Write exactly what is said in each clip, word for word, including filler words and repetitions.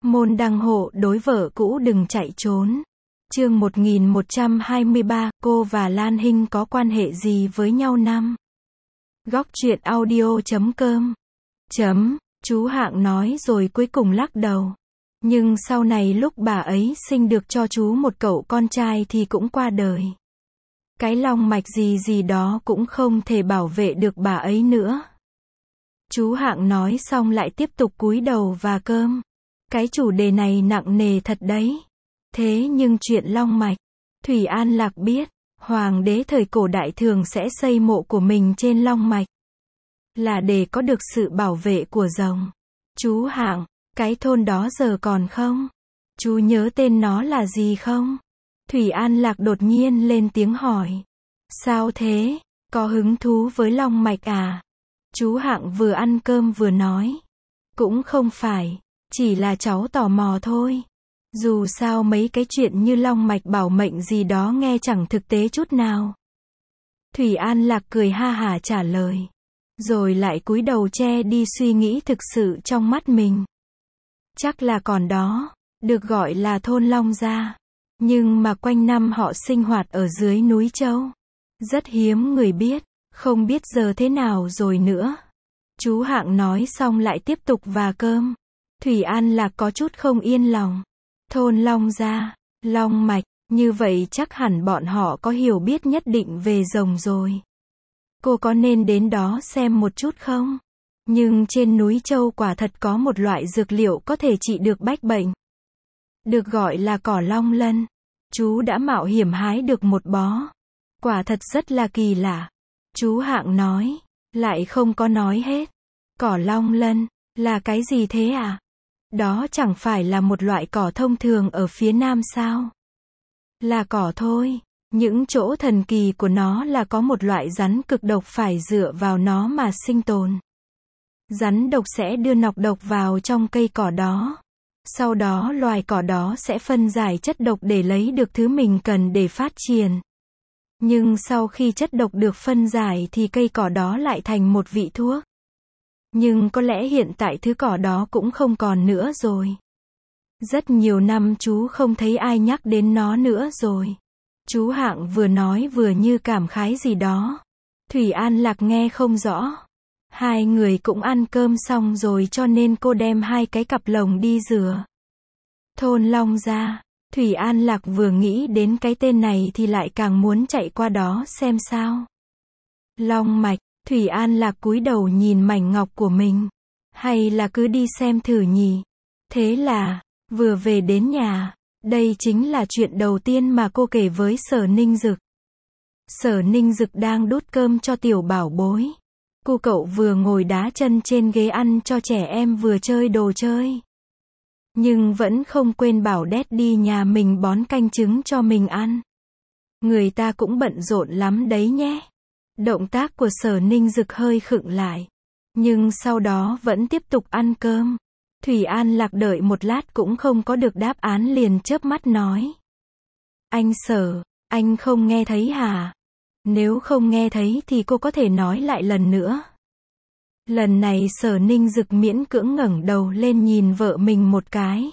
Môn đăng hộ đối vợ cũ đừng chạy trốn. Chương một nghìn một trăm hai mươi ba, cô và Lan Hinh có quan hệ gì với nhau năm? Góc truyện audio chấm com. Chấm, chú Hạng nói rồi cuối cùng lắc đầu. Nhưng sau này lúc bà ấy sinh được cho chú một cậu con trai thì cũng qua đời. Cái long mạch gì gì đó cũng không thể bảo vệ được bà ấy nữa. Chú Hạng nói xong lại tiếp tục cúi đầu và cơm. Cái chủ đề này nặng nề thật đấy. Thế nhưng chuyện long mạch, Thủy An Lạc biết, hoàng đế thời cổ đại thường sẽ xây mộ của mình trên long mạch. Là để có được sự bảo vệ của rồng. Chú Hạng, cái thôn đó giờ còn không? Chú nhớ tên nó là gì không? Thủy An Lạc đột nhiên lên tiếng hỏi. Sao thế? Có hứng thú với long mạch à? Chú Hạng vừa ăn cơm vừa nói. Cũng không phải, chỉ là cháu tò mò thôi. Dù sao mấy cái chuyện như long mạch bảo mệnh gì đó nghe chẳng thực tế chút nào. Thủy An Lạc cười ha hả trả lời. Rồi lại cúi đầu che đi suy nghĩ thực sự trong mắt mình. Chắc là còn đó, được gọi là thôn Long Gia. Nhưng mà quanh năm họ sinh hoạt ở dưới núi Châu. Rất hiếm người biết, không biết giờ thế nào rồi nữa. Chú Hạng nói xong lại tiếp tục và cơm. Thủy An Lạc có chút không yên lòng. Thôn Long Gia, Long Mạch, như vậy chắc hẳn bọn họ có hiểu biết nhất định về rồng rồi. Cô có nên đến đó xem một chút không? Nhưng trên núi Châu quả thật có một loại dược liệu có thể trị được bách bệnh. Được gọi là cỏ long lân. Chú đã mạo hiểm hái được một bó. Quả thật rất là kỳ lạ. Chú Hạng nói, lại không có nói hết. Cỏ long lân, là cái gì thế à? Đó chẳng phải là một loại cỏ thông thường ở phía Nam sao? Là cỏ thôi. Những chỗ thần kỳ của nó là có một loại rắn cực độc phải dựa vào nó mà sinh tồn. Rắn độc sẽ đưa nọc độc vào trong cây cỏ đó. Sau đó loài cỏ đó sẽ phân giải chất độc để lấy được thứ mình cần để phát triển. Nhưng sau khi chất độc được phân giải thì cây cỏ đó lại thành một vị thuốc. Nhưng có lẽ hiện tại thứ cỏ đó cũng không còn nữa rồi. Rất nhiều năm chú không thấy ai nhắc đến nó nữa rồi. Chú Hạng vừa nói vừa như cảm khái gì đó. Thủy An Lạc nghe không rõ. Hai người cũng ăn cơm xong rồi cho nên cô đem hai cái cặp lồng đi rửa. Thôn Long Gia. Thủy An Lạc vừa nghĩ đến cái tên này thì lại càng muốn chạy qua đó xem sao. Long mạch. Thủy An Lạc cúi đầu nhìn mảnh ngọc của mình. Hay là cứ đi xem thử nhỉ? Thế là, vừa về đến nhà, đây chính là chuyện đầu tiên mà cô kể với Sở Ninh Dực. Sở Ninh Dực đang đút cơm cho tiểu bảo bối. Cô cậu vừa ngồi đá chân trên ghế ăn cho trẻ em vừa chơi đồ chơi. Nhưng vẫn không quên bảo đét đi nhà mình bón canh trứng cho mình ăn. Người ta cũng bận rộn lắm đấy nhé. Động tác của Sở Ninh Dực hơi khựng lại. Nhưng sau đó vẫn tiếp tục ăn cơm. Thủy An Lạc đợi một lát cũng không có được đáp án liền chớp mắt nói. Anh Sở, anh không nghe thấy hả? Nếu không nghe thấy thì cô có thể nói lại lần nữa. Lần này Sở Ninh Dực miễn cưỡng ngẩng đầu lên nhìn vợ mình một cái.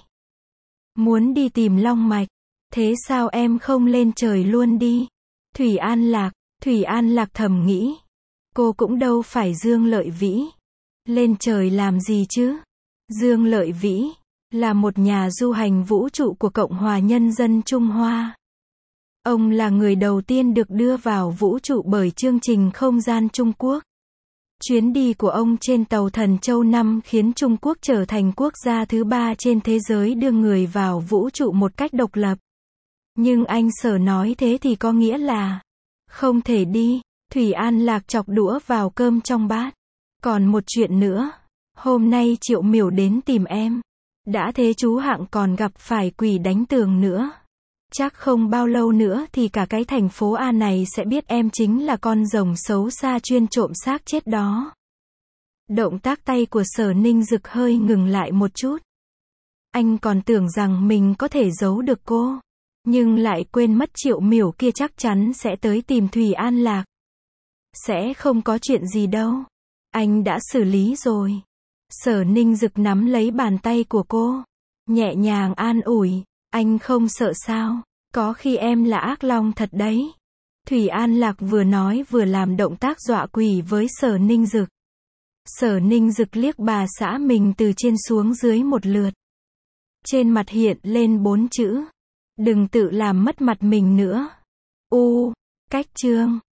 Muốn đi tìm long mạch. Thế sao em không lên trời luôn đi? Thủy An Lạc, Thủy An Lạc thầm nghĩ. Cô cũng đâu phải Dương Lợi Vĩ. Lên trời làm gì chứ? Dương Lợi Vĩ là một nhà du hành vũ trụ của Cộng hòa Nhân dân Trung Hoa. Ông là người đầu tiên được đưa vào vũ trụ bởi chương trình không gian Trung Quốc. Chuyến đi của ông trên tàu Thần Châu năm khiến Trung Quốc trở thành quốc gia thứ ba trên thế giới đưa người vào vũ trụ một cách độc lập. Nhưng anh Sở nói thế thì có nghĩa là không thể đi. Thủy An Lạc chọc đũa vào cơm trong bát. Còn một chuyện nữa. Hôm nay Triệu Miểu đến tìm em. Đã thế chú Hạng còn gặp phải quỷ đánh tường nữa. Chắc không bao lâu nữa thì cả cái thành phố A này sẽ biết em chính là con rồng xấu xa chuyên trộm xác chết đó. Động tác tay của Sở Ninh Dực hơi ngừng lại một chút. Anh còn tưởng rằng mình có thể giấu được cô. Nhưng lại quên mất Triệu Miểu kia chắc chắn sẽ tới tìm Thủy An Lạc. Sẽ không có chuyện gì đâu. Anh đã xử lý rồi. Sở Ninh Dực nắm lấy bàn tay của cô. nhẹ nhàng an ủi, anh không sợ sao, có khi em là ác long thật đấy. Thủy An Lạc vừa nói vừa làm động tác dọa quỷ với Sở Ninh Dực. Sở Ninh Dực liếc bà xã mình từ trên xuống dưới một lượt. Trên mặt hiện lên bốn chữ. Đừng tự làm mất mặt mình nữa. U, cách chương.